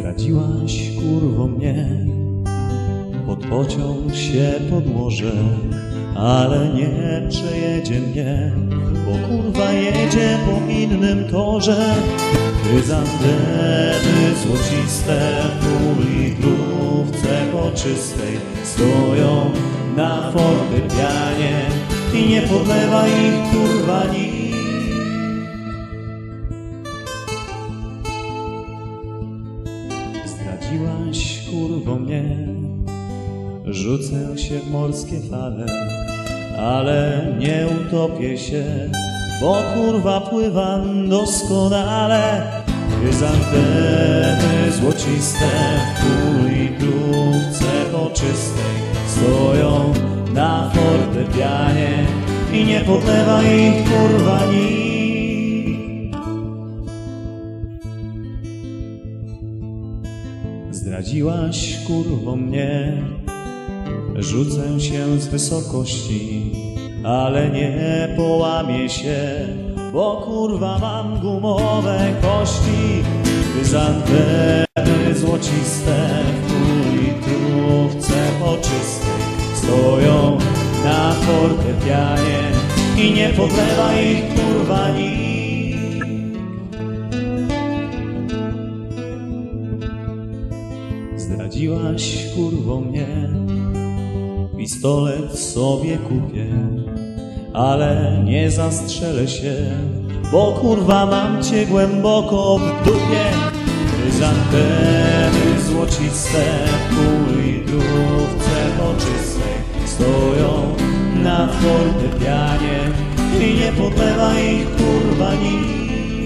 Zdradziłaś, kurwo, mnie, pod pociąg się podłożę, ale nie przejedzie mnie, bo kurwa jedzie po innym torze. Chryzantemy złociste w półlitrówce poczystej stoją na fortepianie i nie podlewa ich kurwa nikt. Zdradziłaś, kurwo, mnie, rzucę się w morskie fale, ale nie utopię się, bo kurwa pływam doskonale. Chryzantemy złociste w półlitrówce poczystej stoją na fortepianie i nie podlewa ich kurwa nikt. Zdradziłaś, kurwo, mnie, rzucę się z wysokości, ale nie połamię się, bo kurwa mam gumowe kości. Chryzantemy złociste w półlitrówce poczystej stoją na fortepianie i nie podlewa ich kurwa nikt. Zdradziłaś, kurwo, mnie, pistolet sobie kupię, ale nie zastrzelę się, bo kurwa mam cię głęboko w dupie. Chryzantemy złociste w półlitrówce poczystej stoją na fortepianie i nie podlewa ich kurwa nikt.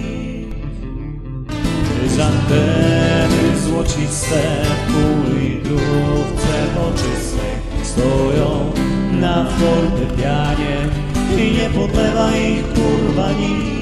Chryzantemy złociste w półlitrówce poczystej stoją na fortepianie i nie podlewa ich kurwa nikt.